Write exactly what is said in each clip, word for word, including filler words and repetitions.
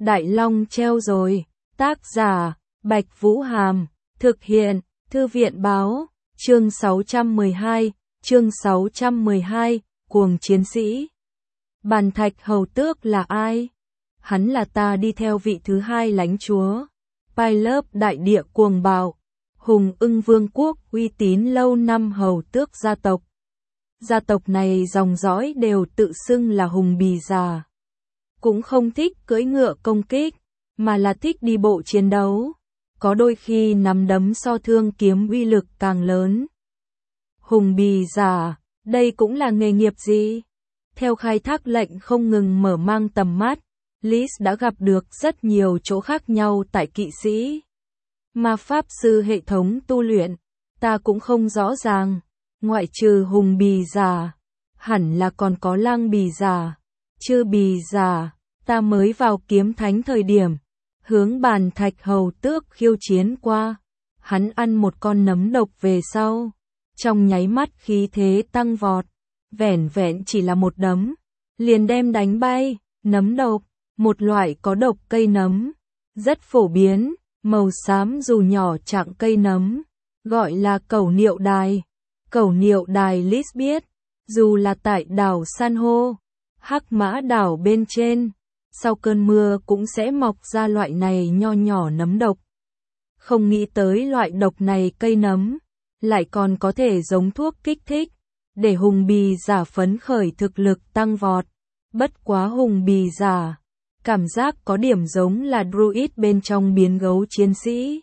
Đại Long treo rồi. Tác giả, Bạch Vũ Hàm. Thực hiện, Thư viện báo. Chương sáu trăm mười hai, chương sáu trăm mười hai, Cuồng Chiến Sĩ. Bàn Thạch Hầu Tước là ai? Hắn là ta đi theo vị thứ hai lãnh chúa. Pai lớp đại địa cuồng bạo. Hùng Ưng Vương quốc uy tín lâu năm hầu tước gia tộc. Gia tộc này dòng dõi đều tự xưng là hùng bì già. Cũng không thích cưỡi ngựa công kích, mà là thích đi bộ chiến đấu. Có đôi khi nắm đấm so thương kiếm uy lực càng lớn. Hùng bì già, đây cũng là nghề nghiệp gì? Theo khai thác lệnh không ngừng mở mang tầm mắt, Liz đã gặp được rất nhiều chỗ khác nhau tại kỵ sĩ. Ma pháp sư hệ thống tu luyện, ta cũng không rõ ràng, ngoại trừ hùng bì già, hẳn là còn có lang bì già, chư bì già, ta mới vào kiếm thánh thời điểm, hướng Bàn Thạch Hầu Tước khiêu chiến qua, hắn ăn một con nấm độc về sau, trong nháy mắt khí thế tăng vọt, vẻn vẹn chỉ là một đấm, liền đem đánh bay, nấm độc, một loại có độc cây nấm, rất phổ biến. Màu xám dù nhỏ trạng cây nấm, gọi là cẩu niệu đài. Cẩu niệu đài Liz biết, dù là tại đảo San hô, Hắc Mã đảo bên trên, sau cơn mưa cũng sẽ mọc ra loại này nho nhỏ nấm độc. Không nghĩ tới loại độc này cây nấm, lại còn có thể giống thuốc kích thích, để hùng bì giả phấn khởi thực lực tăng vọt. Bất quá hùng bì giả, cảm giác có điểm giống là druid bên trong biến gấu chiến sĩ.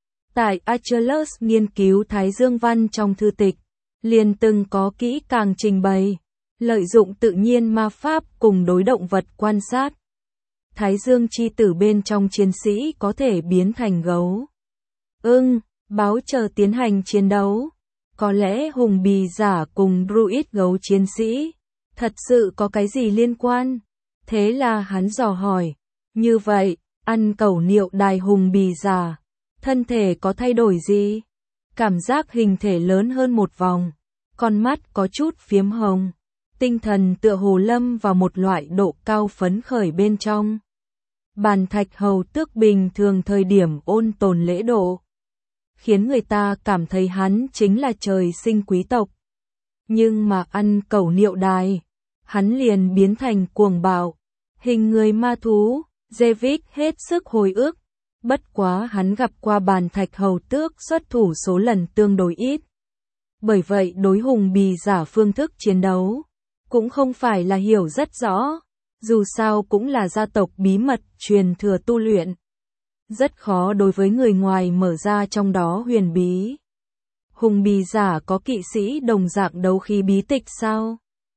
Tại Achilles nghiên cứu Thái Dương Văn trong thư tịch, liền từng có kỹ càng trình bày, lợi dụng tự nhiên ma pháp cùng đối động vật quan sát. Thái Dương chi tử bên trong chiến sĩ có thể biến thành gấu, ưng, báo chờ tiến hành chiến đấu. Có lẽ hùng bì giả cùng druid gấu chiến sĩ, thật sự có cái gì liên quan? Thế là hắn dò hỏi, như vậy, ăn cẩu niệu đài hùng bì già, thân thể có thay đổi gì? Cảm giác hình thể lớn hơn một vòng, con mắt có chút phiếm hồng, tinh thần tựa hồ lâm vào một loại độ cao phấn khởi bên trong. Bàn Thạch Hầu Tước bình thường thời điểm ôn tồn lễ độ, khiến người ta cảm thấy hắn chính là trời sinh quý tộc. Nhưng mà ăn cẩu niệu đài, hắn liền biến thành cuồng bạo, hình người ma thú. David hết sức hồi ức, bất quá hắn gặp qua Bàn Thạch Hầu Tước xuất thủ số lần tương đối ít. Bởi vậy đối hùng bì giả phương thức chiến đấu, cũng không phải là hiểu rất rõ, dù sao cũng là gia tộc bí mật truyền thừa tu luyện. Rất khó đối với người ngoài mở ra trong đó huyền bí. Hùng bì giả có kỵ sĩ đồng dạng đấu khí bí tịch sao?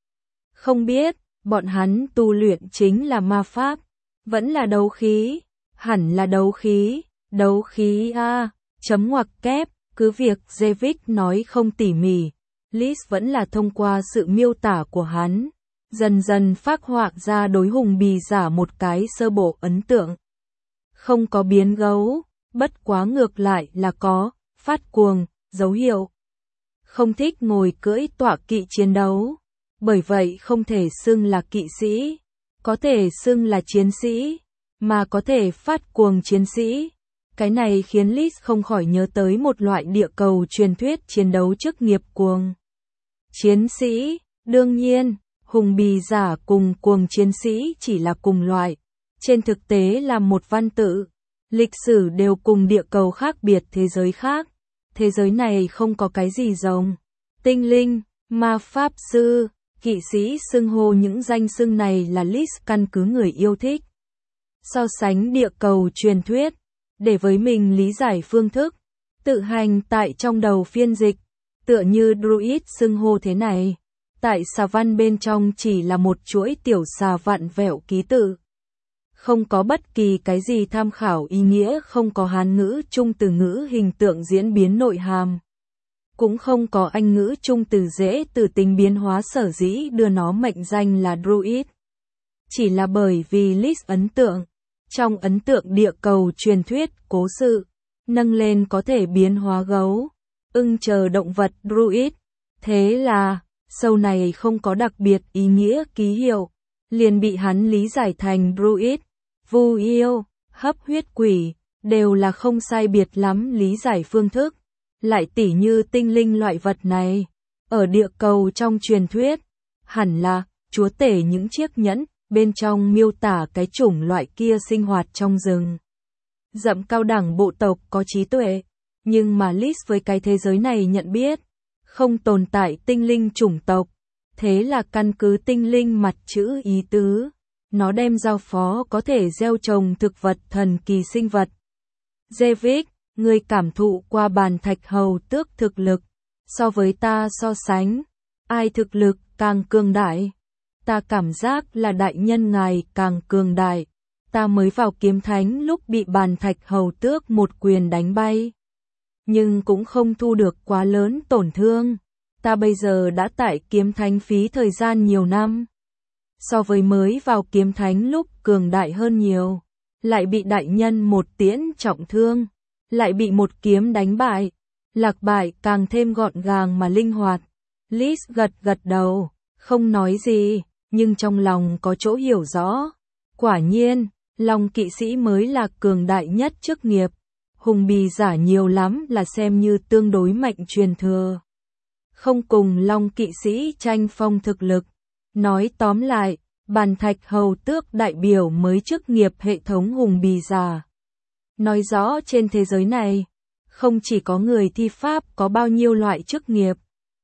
Không biết, bọn hắn tu luyện chính là ma pháp, vẫn là đấu khí, hẳn là đấu khí, đấu khí a, chấm ngoặc kép, cứ việc David nói không tỉ mỉ, Liz vẫn là thông qua sự miêu tả của hắn, dần dần phác họa ra đối hùng bì giả một cái sơ bộ ấn tượng. Không có biến gấu, bất quá ngược lại là có, phát cuồng, dấu hiệu. Không thích ngồi cưỡi tọa kỵ chiến đấu, bởi vậy không thể xưng là kỵ sĩ, có thể xưng là chiến sĩ, mà có thể phát cuồng chiến sĩ. Cái này khiến Liz không khỏi nhớ tới một loại địa cầu truyền thuyết chiến đấu chức nghiệp cuồng chiến sĩ. Đương nhiên, hùng bì giả cùng cuồng chiến sĩ chỉ là cùng loại, trên thực tế là một văn tự, lịch sử đều cùng địa cầu khác biệt thế giới khác. Thế giới này không có cái gì giống tinh linh, ma pháp sư, kỵ sĩ xưng hô những danh xưng này là Liz căn cứ người yêu thích. So sánh địa cầu truyền thuyết, để với mình lý giải phương thức, tự hành tại trong đầu phiên dịch, tựa như druid xưng hô thế này, tại xà văn bên trong chỉ là một chuỗi tiểu xà vặn vẹo ký tự. Không có bất kỳ cái gì tham khảo ý nghĩa, không có Hán ngữ chung từ ngữ hình tượng diễn biến nội hàm. Cũng không có Anh ngữ chung từ dễ từ tính biến hóa sở dĩ đưa nó mệnh danh là druid. Chỉ là bởi vì Liz ấn tượng, trong ấn tượng địa cầu truyền thuyết cố sự, nâng lên có thể biến hóa gấu, ưng chờ động vật druid. Thế là, sâu này không có đặc biệt ý nghĩa ký hiệu, liền bị hắn lý giải thành druid. vu yêu, hấp huyết quỷ, đều là không sai biệt lắm lý giải phương thức. Lại tỉ như tinh linh loại vật này, ở địa cầu trong truyền thuyết, hẳn là chúa tể những chiếc nhẫn, bên trong miêu tả cái chủng loại kia sinh hoạt trong rừng. Rậm cao đẳng bộ tộc có trí tuệ, nhưng mà Liz với cái thế giới này nhận biết, không tồn tại tinh linh chủng tộc, thế là căn cứ tinh linh mặt chữ ý tứ, nó đem giao phó có thể gieo trồng thực vật thần kỳ sinh vật. Zevik, người cảm thụ qua bàn thạch hầu tước thực lực, so với ta so sánh, ai thực lực càng cường đại? Ta cảm giác là đại nhân ngài càng cường đại. Ta mới vào kiếm thánh lúc bị bàn thạch hầu tước một quyền đánh bay, nhưng cũng không thu được quá lớn tổn thương. Ta bây giờ đã tại kiếm thánh phí thời gian nhiều năm, so với mới vào kiếm thánh lúc cường đại hơn nhiều, lại bị đại nhân một tiễn trọng thương, lại bị một kiếm đánh bại, lạc bại càng thêm gọn gàng mà linh hoạt. Liz gật gật đầu, không nói gì, nhưng trong lòng có chỗ hiểu rõ. Quả nhiên, Long kỵ sĩ mới là cường đại nhất chức nghiệp. Hùng bì giả nhiều lắm là xem như tương đối mạnh truyền thừa, không cùng Long kỵ sĩ tranh phong thực lực. Nói tóm lại, bàn thạch hầu tước đại biểu mới chức nghiệp hệ thống hùng bì giả. Nói rõ trên thế giới này, không chỉ có người thi pháp có bao nhiêu loại chức nghiệp.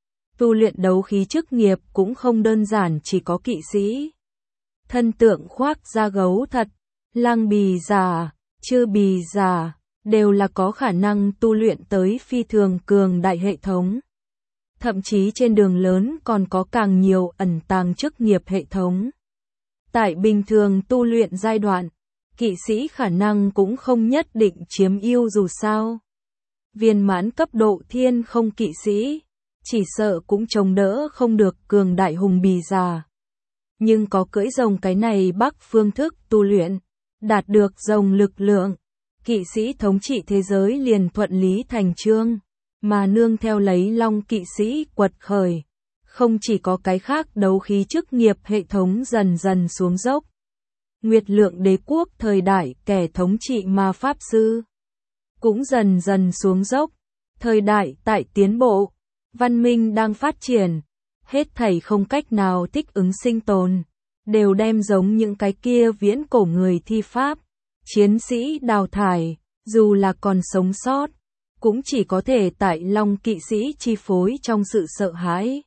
Tu luyện đấu khí chức nghiệp cũng không đơn giản chỉ có kỵ sĩ. Thân tượng khoác da gấu thật, lang bì giả, chư bì giả, đều là có khả năng tu luyện tới phi thường cường đại hệ thống. Thậm chí trên đường lớn còn có càng nhiều ẩn tàng chức nghiệp hệ thống. Tại bình thường tu luyện giai đoạn, kỵ sĩ khả năng cũng không nhất định chiếm ưu dù sao. Viên mãn cấp độ thiên không kỵ sĩ, chỉ sợ cũng chống đỡ không được cường đại hùng bì giả. Nhưng có cưỡi rồng cái này bắc phương thức tu luyện, đạt được rồng lực lượng, kỵ sĩ thống trị thế giới liền thuận lý thành chương, mà nương theo lấy Long kỵ sĩ quật khởi. Không chỉ có cái khác đấu khí chức nghiệp hệ thống dần dần xuống dốc. Nguyệt lượng đế quốc thời đại kẻ thống trị ma pháp sư cũng dần dần xuống dốc. Thời đại tại tiến bộ, văn minh đang phát triển, hết thảy không cách nào thích ứng sinh tồn, đều đem giống những cái kia viễn cổ người thi pháp, chiến sĩ đào thải, dù là còn sống sót, cũng chỉ có thể tại Long kỵ sĩ chi phối trong sự sợ hãi.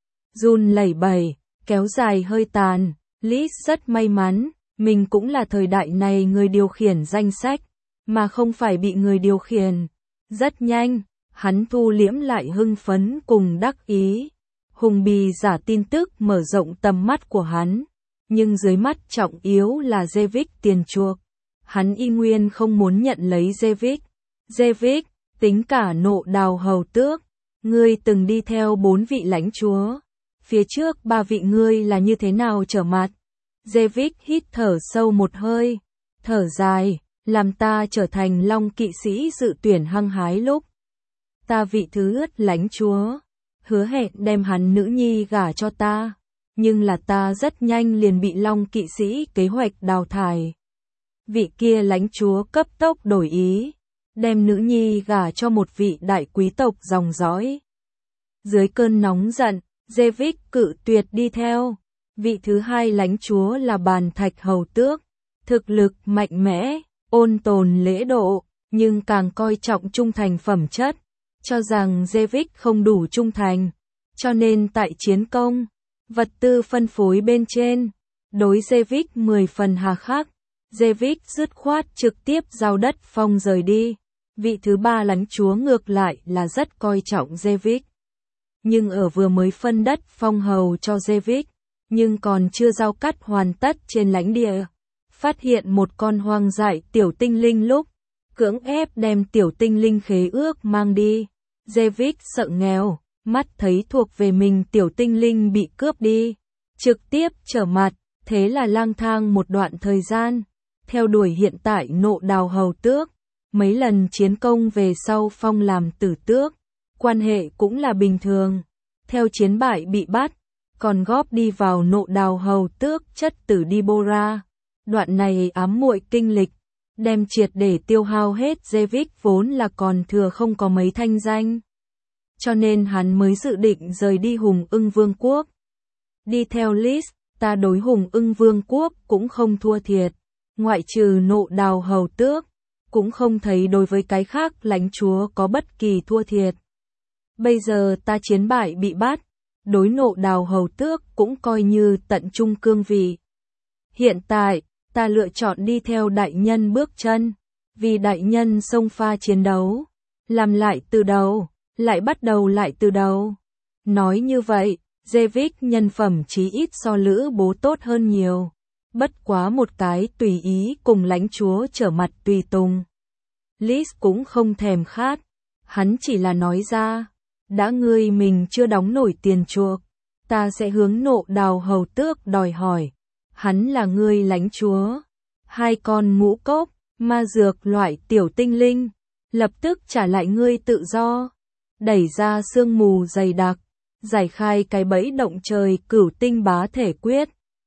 Run lẩy bẩy, kéo dài hơi tàn, Liz rất may mắn, mình cũng là thời đại này người điều khiển danh sách, mà không phải bị người điều khiển. Rất nhanh, hắn thu liễm lại hưng phấn cùng đắc ý. Hùng bì giả tin tức mở rộng tầm mắt của hắn, nhưng dưới mắt trọng yếu là Zevik tiền chuộc. Hắn y nguyên không muốn nhận lấy Zevik. Zevik, tính cả nộ đào hầu tước, ngươi từng đi theo bốn vị lãnh chúa. Phía trước ba vị ngươi là như thế nào trở mặt? Zevik hít thở sâu một hơi, thở dài, làm ta trở thành Long kỵ sĩ dự tuyển hăng hái lúc. Ta vị thứ lãnh chúa, hứa hẹn đem hắn nữ nhi gả cho ta, nhưng là ta rất nhanh liền bị Long kỵ sĩ kế hoạch đào thải. Vị kia lãnh chúa cấp tốc đổi ý, đem nữ nhi gả cho một vị đại quý tộc dòng dõi. Dưới cơn nóng giận, Zevik cự tuyệt đi theo. Vị thứ hai lãnh chúa là bàn thạch hầu tước, thực lực mạnh mẽ, ôn tồn lễ độ, nhưng càng coi trọng trung thành phẩm chất, cho rằng Zevik không đủ trung thành, cho nên tại chiến công, vật tư phân phối bên trên, đối Zevik mười phần hà khắc. Zevik dứt khoát trực tiếp giao đất phong rời đi. Vị thứ ba lãnh chúa ngược lại là rất coi trọng Zevik, nhưng ở vừa mới phân đất phong hầu cho Zevik, nhưng còn chưa giao cắt hoàn tất trên lãnh địa, phát hiện một con hoang dại tiểu tinh linh lúc, cưỡng ép đem tiểu tinh linh khế ước mang đi. Zevik sợ nghèo, mắt thấy thuộc về mình tiểu tinh linh bị cướp đi, trực tiếp trở mặt, thế là lang thang một đoạn thời gian, theo đuổi hiện tại nộ đào hầu tước, mấy lần chiến công về sau phong làm tử tước, quan hệ cũng là bình thường, theo chiến bại bị bắt, còn góp đi vào nộ đào hầu tước chất tử Dibora. Đoạn này ám muội kinh lịch, đem triệt để tiêu hao hết Zevik vốn là còn thừa không có mấy thanh danh. Cho nên hắn mới dự định rời đi Hùng Ưng Vương quốc. Đi theo list, ta đối Hùng Ưng Vương quốc cũng không thua thiệt, ngoại trừ Nộ Đào hầu tước, cũng không thấy đối với cái khác lãnh chúa có bất kỳ thua thiệt. Bây giờ ta chiến bại bị bắt, đối Nộ Đào hầu tước cũng coi như tận trung cương vị. Hiện tại, ta lựa chọn đi theo đại nhân bước chân, vì đại nhân xông pha chiến đấu, làm lại từ đầu, lại bắt đầu lại từ đầu. Nói như vậy, Zevik nhân phẩm chí ít so Lữ Bố tốt hơn nhiều. Bất quá một cái tùy ý cùng lãnh chúa trở mặt tùy tùng. Lis cũng không thèm khát, hắn chỉ là nói ra, đã ngươi mình chưa đóng nổi tiền chuộc, ta sẽ hướng Nộ Đào hầu tước đòi hỏi. Hắn là ngươi lãnh chúa, hai con ngũ cốc, ma dược loại tiểu tinh linh, lập tức trả lại ngươi tự do, đẩy ra sương mù dày đặc, giải khai cái bẫy động trời cửu tinh bá thể quyết.